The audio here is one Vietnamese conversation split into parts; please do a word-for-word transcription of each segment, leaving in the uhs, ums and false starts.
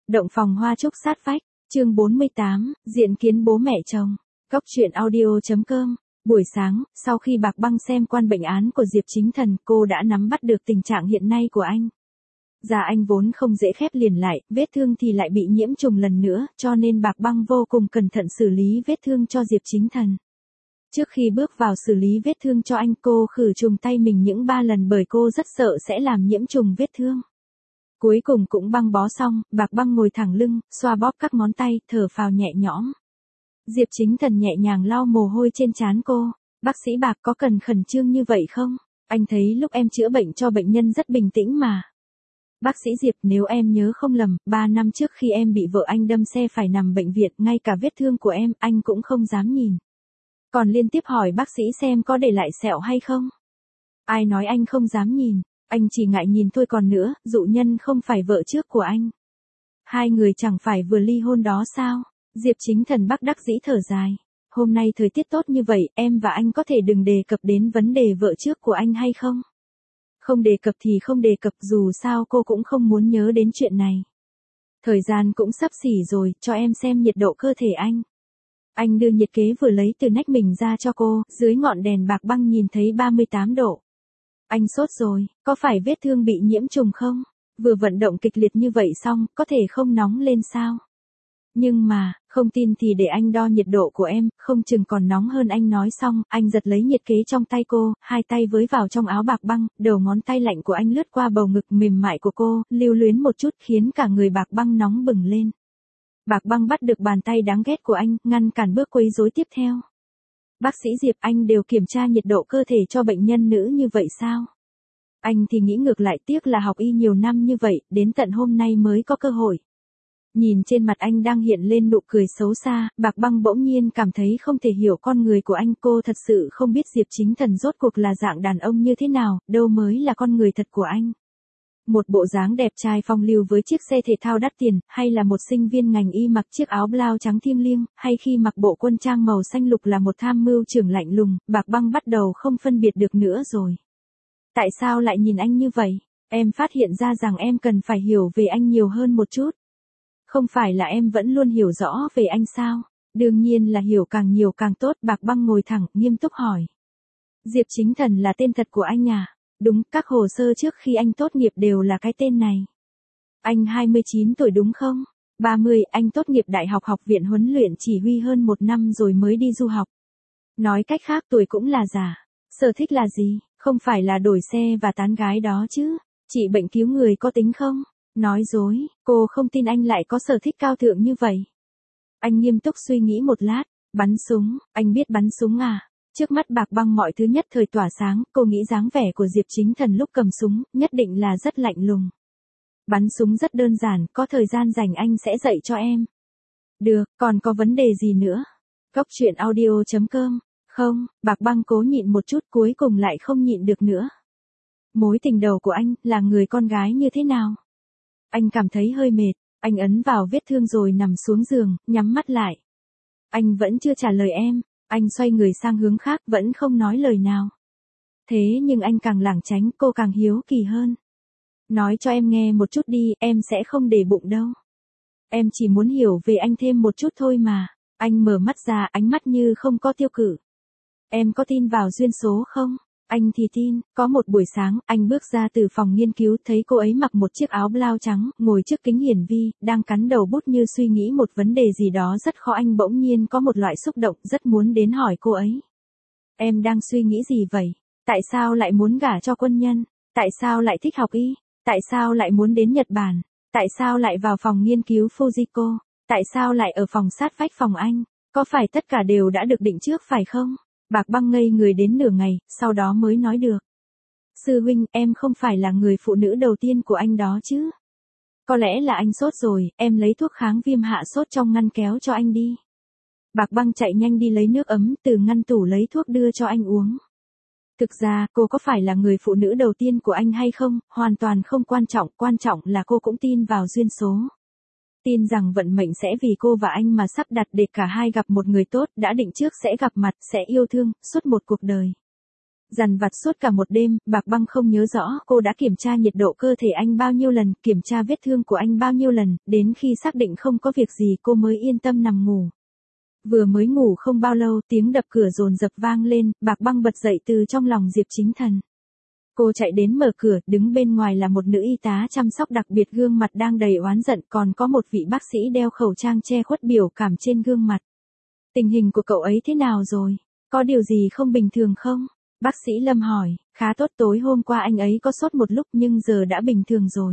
Động phòng hoa trúc sát vách, chương bốn mươi tám, diện kiến bố mẹ chồng. Góc truyện audio chấm com. Buổi sáng, sau khi Bạc Băng xem quan bệnh án của Diệp Chính Thần, cô đã nắm bắt được tình trạng hiện nay của anh. Da anh vốn không dễ khép liền lại, vết thương thì lại bị nhiễm trùng lần nữa, cho nên Bạc Băng vô cùng cẩn thận xử lý vết thương cho Diệp Chính Thần. Trước khi bước vào xử lý vết thương cho anh, cô khử trùng tay mình những ba lần bởi cô rất sợ sẽ làm nhiễm trùng vết thương. Cuối cùng cũng băng bó xong, Bạc Băng ngồi thẳng lưng, xoa bóp các ngón tay, thở phào nhẹ nhõm. Diệp Chính Thần nhẹ nhàng lau mồ hôi trên trán cô. Bác sĩ Bạc, có cần khẩn trương như vậy không? Anh thấy lúc em chữa bệnh cho bệnh nhân rất bình tĩnh mà. Bác sĩ Diệp, nếu em nhớ không lầm, ba năm trước khi em bị vợ anh đâm xe phải nằm bệnh viện, ngay cả vết thương của em, anh cũng không dám nhìn. Còn liên tiếp hỏi bác sĩ xem có để lại sẹo hay không. Ai nói anh không dám nhìn, anh chỉ ngại nhìn thôi, còn nữa, dụ nhân không phải vợ trước của anh. Hai người chẳng phải vừa ly hôn đó sao? Diệp Chính Thần bất đắc dĩ thở dài. Hôm nay thời tiết tốt như vậy, em và anh có thể đừng đề cập đến vấn đề vợ trước của anh hay không? Không đề cập thì không đề cập, dù sao cô cũng không muốn nhớ đến chuyện này. Thời gian cũng sắp xỉ rồi, cho em xem nhiệt độ cơ thể anh. Anh đưa nhiệt kế vừa lấy từ nách mình ra cho cô, dưới ngọn đèn Bạc Băng nhìn thấy ba mươi tám độ. Anh sốt rồi, có phải vết thương bị nhiễm trùng không? Vừa vận động kịch liệt như vậy xong, có thể không nóng lên sao? Nhưng mà, không tin thì để anh đo nhiệt độ của em, không chừng còn nóng hơn. Anh nói xong, anh giật lấy nhiệt kế trong tay cô, hai tay với vào trong áo Bạc Băng, đầu ngón tay lạnh của anh lướt qua bầu ngực mềm mại của cô, lưu luyến một chút khiến cả người Bạc Băng nóng bừng lên. Bạc Băng bắt được bàn tay đáng ghét của anh, ngăn cản bước quấy rối tiếp theo. Bác sĩ Diệp, anh đều kiểm tra nhiệt độ cơ thể cho bệnh nhân nữ như vậy sao? Anh thì nghĩ ngược lại, tiếc là học y nhiều năm như vậy, đến tận hôm nay mới có cơ hội. Nhìn trên mặt anh đang hiện lên nụ cười xấu xa, Bạc Băng bỗng nhiên cảm thấy không thể hiểu con người của anh. Cô thật sự không biết Diệp Chính Thần rốt cuộc là dạng đàn ông như thế nào, đâu mới là con người thật của anh. Một bộ dáng đẹp trai phong lưu với chiếc xe thể thao đắt tiền, hay là một sinh viên ngành y mặc chiếc áo blau trắng thiêng liêng, hay khi mặc bộ quân trang màu xanh lục là một tham mưu trưởng lạnh lùng, Bạc Băng bắt đầu không phân biệt được nữa rồi. Tại sao lại nhìn anh như vậy? Em phát hiện ra rằng em cần phải hiểu về anh nhiều hơn một chút. Không phải là em vẫn luôn hiểu rõ về anh sao? Đương nhiên là hiểu càng nhiều càng tốt. Bạc Băng ngồi thẳng, nghiêm túc hỏi. Diệp Chính Thần là tên thật của anh à? Đúng, các hồ sơ trước khi anh tốt nghiệp đều là cái tên này. Anh hai mươi chín tuổi đúng không? ba mươi, anh tốt nghiệp đại học Học viện Huấn luyện Chỉ huy hơn một năm rồi mới đi du học. Nói cách khác tuổi cũng là giả. Sở thích là gì? Không phải là đổi xe và tán gái đó chứ? Trị bệnh cứu người có tính không? Nói dối, cô không tin anh lại có sở thích cao thượng như vậy. Anh nghiêm túc suy nghĩ một lát. Bắn súng, anh biết bắn súng à? Trước mắt Bạc Băng mọi thứ nhất thời tỏa sáng, cô nghĩ dáng vẻ của Diệp Chính Thần lúc cầm súng, nhất định là rất lạnh lùng. Bắn súng rất đơn giản, có thời gian rảnh anh sẽ dạy cho em. Được, còn có vấn đề gì nữa? Góc truyện audio chấm com. Không, Bạc Băng cố nhịn một chút, cuối cùng lại không nhịn được nữa. Mối tình đầu của anh, là người con gái như thế nào? Anh cảm thấy hơi mệt, anh ấn vào vết thương rồi nằm xuống giường, nhắm mắt lại. Anh vẫn chưa trả lời em. Anh xoay người sang hướng khác, vẫn không nói lời nào. Thế nhưng anh càng lảng tránh, cô càng hiếu kỳ hơn. Nói cho em nghe một chút đi, em sẽ không để bụng đâu. Em chỉ muốn hiểu về anh thêm một chút thôi mà. Anh mở mắt ra, ánh mắt như không có tiêu cự. Em có tin vào duyên số không? Anh thì tin. Có một buổi sáng, anh bước ra từ phòng nghiên cứu, thấy cô ấy mặc một chiếc áo blau trắng, ngồi trước kính hiển vi, đang cắn đầu bút như suy nghĩ một vấn đề gì đó rất khó. Anh bỗng nhiên có một loại xúc động, rất muốn đến hỏi cô ấy. Em đang suy nghĩ gì vậy? Tại sao lại muốn gả cho quân nhân? Tại sao lại thích học y? Tại sao lại muốn đến Nhật Bản? Tại sao lại vào phòng nghiên cứu Fujiko? Tại sao lại ở phòng sát vách phòng anh? Có phải tất cả đều đã được định trước phải không? Bạc Băng ngây người đến nửa ngày, sau đó mới nói được. Sư huynh, em không phải là người phụ nữ đầu tiên của anh đó chứ? Có lẽ là anh sốt rồi, em lấy thuốc kháng viêm hạ sốt trong ngăn kéo cho anh đi. Bạc Băng chạy nhanh đi lấy nước ấm từ ngăn tủ lấy thuốc đưa cho anh uống. Thực ra, cô có phải là người phụ nữ đầu tiên của anh hay không, hoàn toàn không quan trọng, quan trọng là cô cũng tin vào duyên số. Tin rằng vận mệnh sẽ vì cô và anh mà sắp đặt để cả hai gặp một người tốt, đã định trước sẽ gặp mặt, sẽ yêu thương, suốt một cuộc đời. Dằn vặt suốt cả một đêm, Bạc Băng không nhớ rõ cô đã kiểm tra nhiệt độ cơ thể anh bao nhiêu lần, kiểm tra vết thương của anh bao nhiêu lần, đến khi xác định không có việc gì cô mới yên tâm nằm ngủ. Vừa mới ngủ không bao lâu, tiếng đập cửa dồn dập vang lên, Bạc Băng bật dậy từ trong lòng Diệp Chính Thần. Cô chạy đến mở cửa, đứng bên ngoài là một nữ y tá chăm sóc đặc biệt, gương mặt đang đầy oán giận, còn có một vị bác sĩ đeo khẩu trang che khuất biểu cảm trên gương mặt. Tình hình của cậu ấy thế nào rồi? Có điều gì không bình thường không? Bác sĩ Lâm hỏi. Khá tốt, tối hôm qua anh ấy có sốt một lúc nhưng giờ đã bình thường rồi.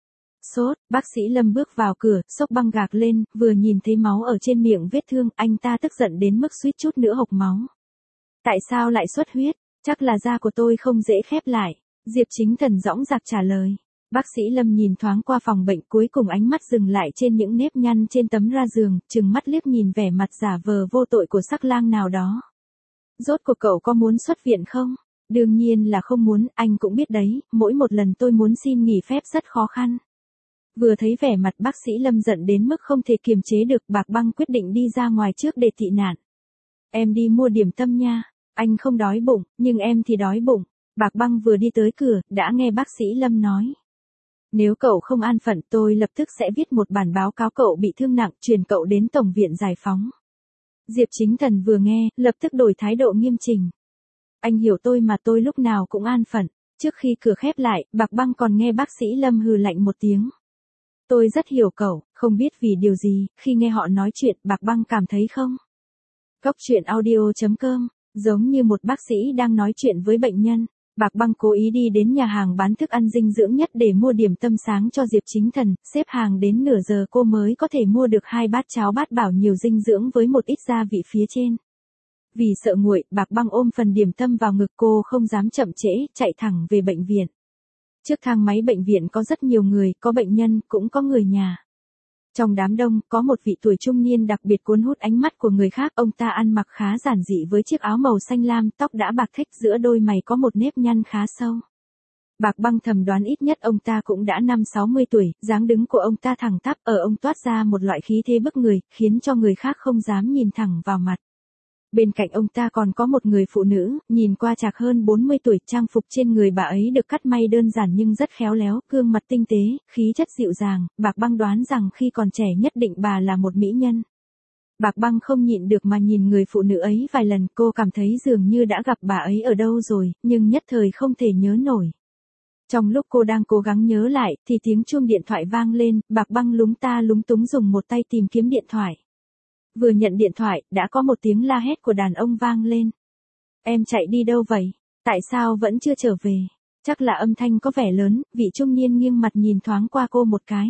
Sốt, bác sĩ Lâm bước vào cửa, xốc băng gạc lên, vừa nhìn thấy máu ở trên miệng vết thương, anh ta tức giận đến mức suýt chút nữa hộc máu. Tại sao lại xuất huyết? Chắc là da của tôi không dễ khép lại. Diệp Chính Thần dõng dạc trả lời. Bác sĩ Lâm nhìn thoáng qua phòng bệnh, cuối cùng ánh mắt dừng lại trên những nếp nhăn trên tấm ra giường, trừng mắt liếc nhìn vẻ mặt giả vờ vô tội của sắc lang nào đó. Rốt cuộc cậu có muốn xuất viện không? Đương nhiên là không muốn, anh cũng biết đấy, mỗi một lần tôi muốn xin nghỉ phép rất khó khăn. Vừa thấy vẻ mặt bác sĩ Lâm giận đến mức không thể kiềm chế được, Bạc Băng quyết định đi ra ngoài trước để tị nạn. Em đi mua điểm tâm nha. Anh không đói bụng, nhưng em thì đói bụng. Bạc Băng vừa đi tới cửa, đã nghe bác sĩ Lâm nói. Nếu cậu không an phận, tôi lập tức sẽ viết một bản báo cáo cậu bị thương nặng, chuyển cậu đến Tổng viện Giải phóng. Diệp Chính Thần vừa nghe, lập tức đổi thái độ nghiêm chỉnh. Anh hiểu tôi mà, tôi lúc nào cũng an phận. Trước khi cửa khép lại, Bạc Băng còn nghe bác sĩ Lâm hừ lạnh một tiếng. Tôi rất hiểu cậu, không biết vì điều gì, khi nghe họ nói chuyện, Bạc Băng cảm thấy không? Cốc truyện audio chấm com, giống như một bác sĩ đang nói chuyện với bệnh nhân. Bạc Băng cố ý đi đến nhà hàng bán thức ăn dinh dưỡng nhất để mua điểm tâm sáng cho Diệp Chính Thần, xếp hàng đến nửa giờ cô mới có thể mua được hai bát cháo bát bảo nhiều dinh dưỡng với một ít gia vị phía trên. Vì sợ nguội, Bạc Băng ôm phần điểm tâm vào ngực, cô không dám chậm trễ, chạy thẳng về bệnh viện. Trước thang máy bệnh viện có rất nhiều người, có bệnh nhân, cũng có người nhà. Trong đám đông, có một vị tuổi trung niên đặc biệt cuốn hút ánh mắt của người khác, ông ta ăn mặc khá giản dị với chiếc áo màu xanh lam, tóc đã bạc thách, giữa đôi mày có một nếp nhăn khá sâu. Bạc Băng thầm đoán ít nhất ông ta cũng đã năm sáu mươi tuổi, dáng đứng của ông ta thẳng tắp, ở ông toát ra một loại khí thế bức người, khiến cho người khác không dám nhìn thẳng vào mặt. Bên cạnh ông ta còn có một người phụ nữ, nhìn qua chạc hơn bốn mươi tuổi, trang phục trên người bà ấy được cắt may đơn giản nhưng rất khéo léo, gương mặt tinh tế, khí chất dịu dàng, Bạc Băng đoán rằng khi còn trẻ nhất định bà là một mỹ nhân. Bạc Băng không nhịn được mà nhìn người phụ nữ ấy vài lần, cô cảm thấy dường như đã gặp bà ấy ở đâu rồi, nhưng nhất thời không thể nhớ nổi. Trong lúc cô đang cố gắng nhớ lại, thì tiếng chuông điện thoại vang lên, Bạc Băng lúng ta lúng túng dùng một tay tìm kiếm điện thoại. Vừa nhận điện thoại, đã có một tiếng la hét của đàn ông vang lên. Em chạy đi đâu vậy? Tại sao vẫn chưa trở về? Chắc là âm thanh có vẻ lớn, vị trung niên nghiêng mặt nhìn thoáng qua cô một cái.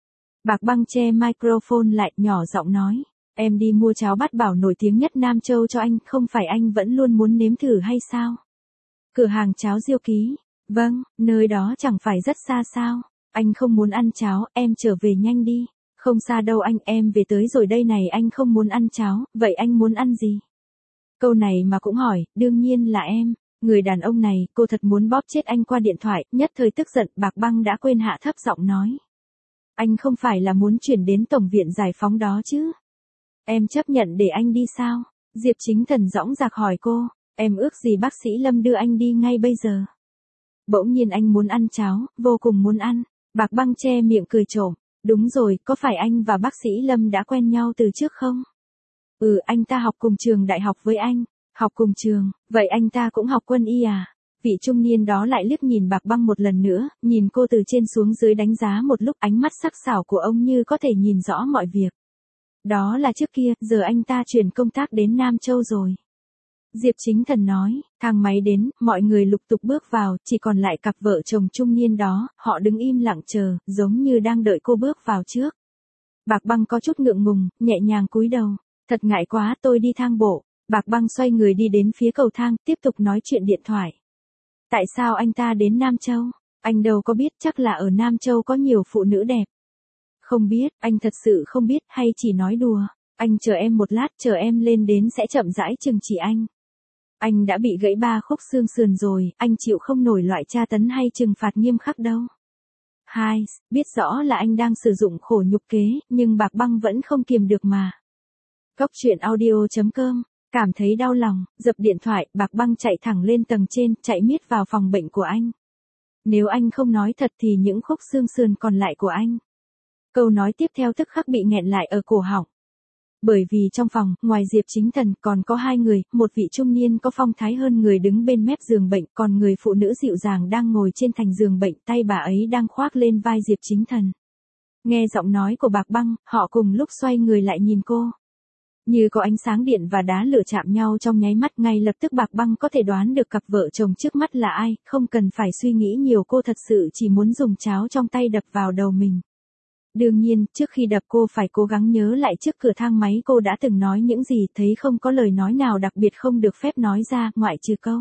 Bạc Băng che microphone lại, nhỏ giọng nói. Em đi mua cháo bát bảo nổi tiếng nhất Nam Châu cho anh, không phải anh vẫn luôn muốn nếm thử hay sao? Cửa hàng cháo Diêu Ký. Vâng, nơi đó chẳng phải rất xa sao? Anh không muốn ăn cháo, em trở về nhanh đi. Không xa đâu anh, em về tới rồi đây này, anh không muốn ăn cháo, vậy anh muốn ăn gì? Câu này mà cũng hỏi, đương nhiên là em. Người đàn ông này, cô thật muốn bóp chết anh qua điện thoại, nhất thời tức giận, Bạc Băng đã quên hạ thấp giọng nói. Anh không phải là muốn chuyển đến Tổng viện Giải phóng đó chứ? Em chấp nhận để anh đi sao? Diệp Chính Thần dõng dạc hỏi cô, em ước gì bác sĩ Lâm đưa anh đi ngay bây giờ? Bỗng nhiên anh muốn ăn cháo, vô cùng muốn ăn. Bạc Băng che miệng cười trộm. Đúng rồi, có phải anh và bác sĩ Lâm đã quen nhau từ trước không? Ừ, anh ta học cùng trường đại học với anh. Học cùng trường, vậy anh ta cũng học quân y à? Vị trung niên đó lại liếc nhìn Bạc Băng một lần nữa, nhìn cô từ trên xuống dưới đánh giá một lúc, ánh mắt sắc sảo của ông như có thể nhìn rõ mọi việc. Đó là trước kia, giờ anh ta chuyển công tác đến Nam Châu rồi. Diệp Chính Thần nói, thang máy đến, mọi người lục tục bước vào, chỉ còn lại cặp vợ chồng trung niên đó, họ đứng im lặng chờ, giống như đang đợi cô bước vào trước. Bạc Băng có chút ngượng ngùng, nhẹ nhàng cúi đầu, thật ngại quá, tôi đi thang bộ. Bạc Băng xoay người đi đến phía cầu thang, tiếp tục nói chuyện điện thoại. Tại sao anh ta đến Nam Châu? Anh đâu có biết, chắc là ở Nam Châu có nhiều phụ nữ đẹp. Không biết, anh thật sự không biết, hay chỉ nói đùa. Anh chờ em một lát, chờ em lên đến sẽ chậm rãi trừng trị anh. Anh đã bị gãy ba khúc xương sườn rồi, anh chịu không nổi loại tra tấn hay trừng phạt nghiêm khắc đâu. Hai, biết rõ là anh đang sử dụng khổ nhục kế, nhưng Bạc Băng vẫn không kiềm được mà. Cốc truyện audio chấm com Cảm thấy đau lòng, dập điện thoại, Bạc Băng chạy thẳng lên tầng trên, chạy miết vào phòng bệnh của anh. Nếu anh không nói thật thì những khúc xương sườn còn lại của anh. Câu nói tiếp theo tức khắc bị nghẹn lại ở cổ họng. Bởi vì trong phòng, ngoài Diệp Chính Thần còn có hai người, một vị trung niên có phong thái hơn người đứng bên mép giường bệnh, còn người phụ nữ dịu dàng đang ngồi trên thành giường bệnh, tay bà ấy đang khoác lên vai Diệp Chính Thần. Nghe giọng nói của Bạc Băng, họ cùng lúc xoay người lại nhìn cô. Như có ánh sáng điện và đá lửa chạm nhau trong nháy mắt, ngay lập tức Bạc Băng có thể đoán được cặp vợ chồng trước mắt là ai, không cần phải suy nghĩ nhiều, cô thật sự chỉ muốn dùng cháo trong tay đập vào đầu mình. Đương nhiên, trước khi đập cô phải cố gắng nhớ lại trước cửa thang máy cô đã từng nói những gì, thấy không có lời nói nào đặc biệt không được phép nói ra, ngoại trừ câu.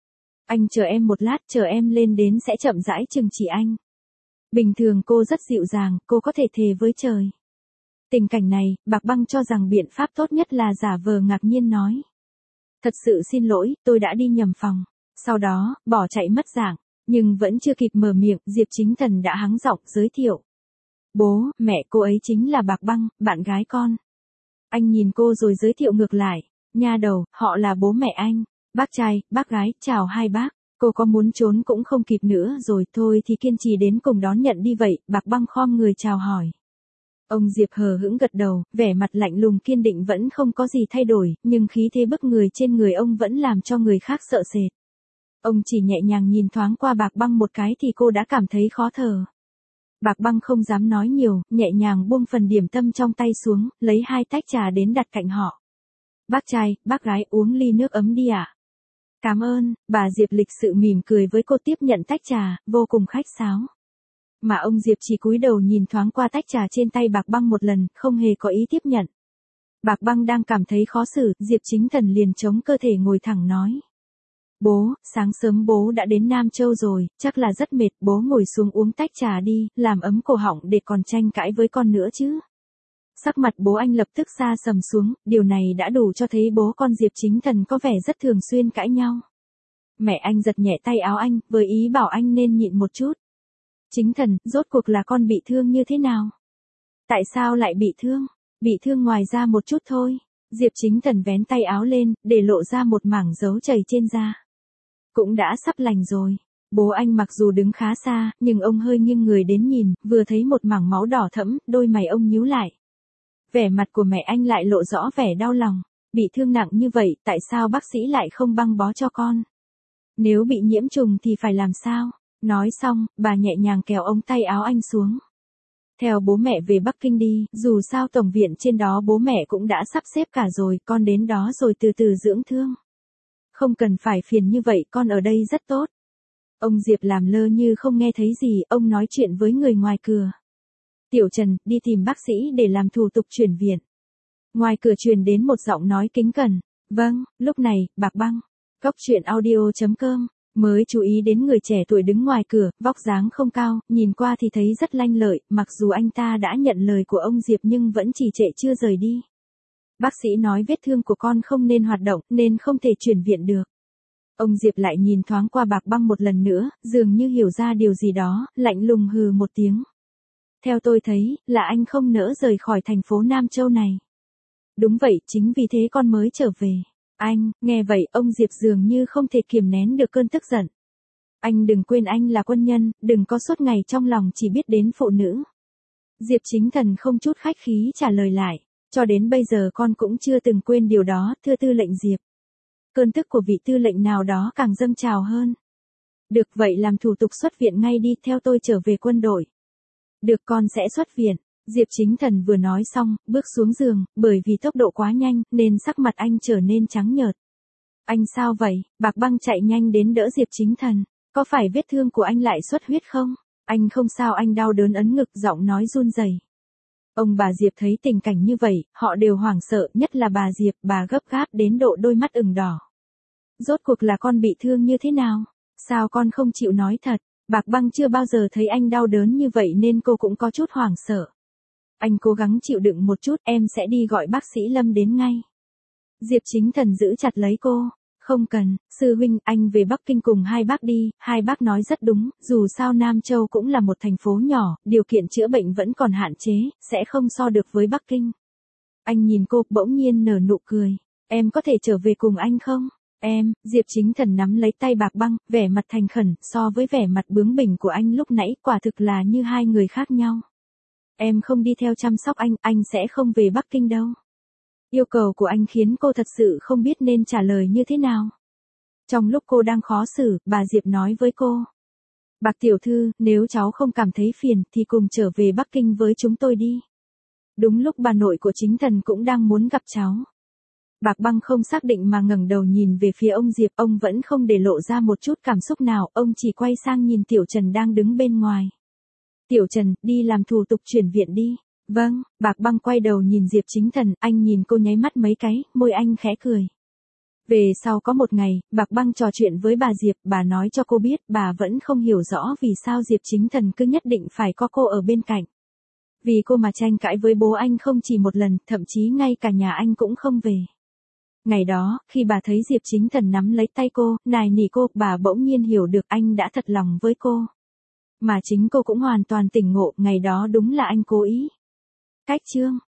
Anh chờ em một lát, chờ em lên đến sẽ chậm rãi trừng trị anh. Bình thường cô rất dịu dàng, cô có thể thề với trời. Tình cảnh này, Bạc Băng cho rằng biện pháp tốt nhất là giả vờ ngạc nhiên nói. Thật sự xin lỗi, tôi đã đi nhầm phòng. Sau đó, bỏ chạy mất dạng. Nhưng vẫn chưa kịp mở miệng, Diệp Chính Thần đã hắng giọng giới thiệu. Bố, mẹ cô ấy chính là Bạc Băng, bạn gái con. Anh nhìn cô rồi giới thiệu ngược lại. Nha đầu, họ là bố mẹ anh. Bác trai, bác gái, chào hai bác. Cô có muốn trốn cũng không kịp nữa rồi, thôi thì kiên trì đến cùng đón nhận đi vậy. Bạc Băng khom người chào hỏi. Ông Diệp hờ hững gật đầu, vẻ mặt lạnh lùng kiên định vẫn không có gì thay đổi, nhưng khí thế bức người trên người ông vẫn làm cho người khác sợ sệt. Ông chỉ nhẹ nhàng nhìn thoáng qua Bạc Băng một cái thì cô đã cảm thấy khó thở. Bạc Băng không dám nói nhiều, nhẹ nhàng buông phần điểm tâm trong tay xuống, lấy hai tách trà đến đặt cạnh họ. Bác trai, bác gái uống ly nước ấm đi ạ. À? Cảm ơn, bà Diệp lịch sự mỉm cười với cô tiếp nhận tách trà, vô cùng khách sáo. Mà ông Diệp chỉ cúi đầu nhìn thoáng qua tách trà trên tay Bạc Băng một lần, không hề có ý tiếp nhận. Bạc Băng đang cảm thấy khó xử, Diệp Chính Thần liền chống cơ thể ngồi thẳng nói. Bố, sáng sớm bố đã đến Nam Châu rồi, chắc là rất mệt, bố ngồi xuống uống tách trà đi, làm ấm cổ họng để còn tranh cãi với con nữa chứ. Sắc mặt bố anh lập tức sa sầm xuống, điều này đã đủ cho thấy bố con Diệp Chính Thần có vẻ rất thường xuyên cãi nhau. Mẹ anh giật nhẹ tay áo anh, với ý bảo anh nên nhịn một chút. Chính Thần, rốt cuộc là con bị thương như thế nào? Tại sao lại bị thương? Bị thương ngoài da một chút thôi. Diệp Chính Thần vén tay áo lên, để lộ ra một mảng dấu chảy trên da. Cũng đã sắp lành rồi. Bố anh mặc dù đứng khá xa, nhưng ông hơi nghiêng người đến nhìn, vừa thấy một mảng máu đỏ thẫm, đôi mày ông nhíu lại. Vẻ mặt của mẹ anh lại lộ rõ vẻ đau lòng. Bị thương nặng như vậy, tại sao bác sĩ lại không băng bó cho con? Nếu bị nhiễm trùng thì phải làm sao? Nói xong, bà nhẹ nhàng kéo ống tay áo anh xuống. Theo bố mẹ về Bắc Kinh đi, dù sao tổng viện trên đó bố mẹ cũng đã sắp xếp cả rồi, con đến đó rồi từ từ dưỡng thương. Không cần phải phiền như vậy, con ở đây rất tốt. Ông Diệp làm lơ như không nghe thấy gì, ông nói chuyện với người ngoài cửa. Tiểu Trần, đi tìm bác sĩ để làm thủ tục chuyển viện. Ngoài cửa truyền đến một giọng nói kính cẩn. Vâng, lúc này, Bạc Băng. Cốc truyện audio chấm com. Mới chú ý đến người trẻ tuổi đứng ngoài cửa, vóc dáng không cao, nhìn qua thì thấy rất lanh lợi, mặc dù anh ta đã nhận lời của ông Diệp nhưng vẫn trì trệ chưa rời đi. Bác sĩ nói vết thương của con không nên hoạt động, nên không thể chuyển viện được. Ông Diệp lại nhìn thoáng qua Bạc Băng một lần nữa, dường như hiểu ra điều gì đó, lạnh lùng hừ một tiếng. Theo tôi thấy, là anh không nỡ rời khỏi thành phố Nam Châu này. Đúng vậy, chính vì thế con mới trở về. Anh, nghe vậy, ông Diệp dường như không thể kiềm nén được cơn tức giận. Anh đừng quên anh là quân nhân, đừng có suốt ngày trong lòng chỉ biết đến phụ nữ. Diệp Chính Thần không chút khách khí trả lời lại, cho đến bây giờ con cũng chưa từng quên điều đó, thưa tư lệnh Diệp. Cơn tức của vị tư lệnh nào đó càng dâng trào hơn. Được vậy làm thủ tục xuất viện ngay đi, theo tôi trở về quân đội. Được, con sẽ xuất viện. Diệp Chính Thần vừa nói xong, bước xuống giường, bởi vì tốc độ quá nhanh, nên sắc mặt anh trở nên trắng nhợt. Anh sao vậy? Bạc Băng chạy nhanh đến đỡ Diệp Chính Thần. Có phải vết thương của anh lại xuất huyết không? Anh không sao, anh đau đớn ấn ngực, giọng nói run rẩy. Ông bà Diệp thấy tình cảnh như vậy, họ đều hoảng sợ, nhất là bà Diệp, bà gấp gáp đến độ đôi mắt ửng đỏ. Rốt cuộc là con bị thương như thế nào? Sao con không chịu nói thật? Bạc Băng chưa bao giờ thấy anh đau đớn như vậy nên cô cũng có chút hoảng sợ. Anh cố gắng chịu đựng một chút, em sẽ đi gọi bác sĩ Lâm đến ngay. Diệp Chính Thần giữ chặt lấy cô. Không cần, sư huynh, anh về Bắc Kinh cùng hai bác đi, hai bác nói rất đúng, dù sao Nam Châu cũng là một thành phố nhỏ, điều kiện chữa bệnh vẫn còn hạn chế, sẽ không so được với Bắc Kinh. Anh nhìn cô, bỗng nhiên nở nụ cười. Em có thể trở về cùng anh không? Em, Diệp Chính Thần nắm lấy tay Bạc Băng, vẻ mặt thành khẩn, so với vẻ mặt bướng bỉnh của anh lúc nãy, quả thực là như hai người khác nhau. Em không đi theo chăm sóc anh, anh sẽ không về Bắc Kinh đâu. Yêu cầu của anh khiến cô thật sự không biết nên trả lời như thế nào. Trong lúc cô đang khó xử, bà Diệp nói với cô. Bạc tiểu thư, nếu cháu không cảm thấy phiền thì cùng trở về Bắc Kinh với chúng tôi đi. Đúng lúc bà nội của Chính Thần cũng đang muốn gặp cháu. Bạc Băng không xác định mà ngẩng đầu nhìn về phía ông Diệp, ông vẫn không để lộ ra một chút cảm xúc nào, ông chỉ quay sang nhìn Tiểu Trần đang đứng bên ngoài. Tiểu Trần, đi làm thủ tục chuyển viện đi. Vâng, Bạc Băng quay đầu nhìn Diệp Chính Thần, anh nhìn cô nháy mắt mấy cái, môi anh khẽ cười. Về sau có một ngày, Bạc Băng trò chuyện với bà Diệp, bà nói cho cô biết bà vẫn không hiểu rõ vì sao Diệp Chính Thần cứ nhất định phải có cô ở bên cạnh. Vì cô mà tranh cãi với bố anh không chỉ một lần, thậm chí ngay cả nhà anh cũng không về. Ngày đó, khi bà thấy Diệp Chính Thần nắm lấy tay cô, nài nỉ cô, bà bỗng nhiên hiểu được anh đã thật lòng với cô. Mà chính cô cũng hoàn toàn tỉnh ngộ, ngày đó đúng là anh cố ý. Cách chương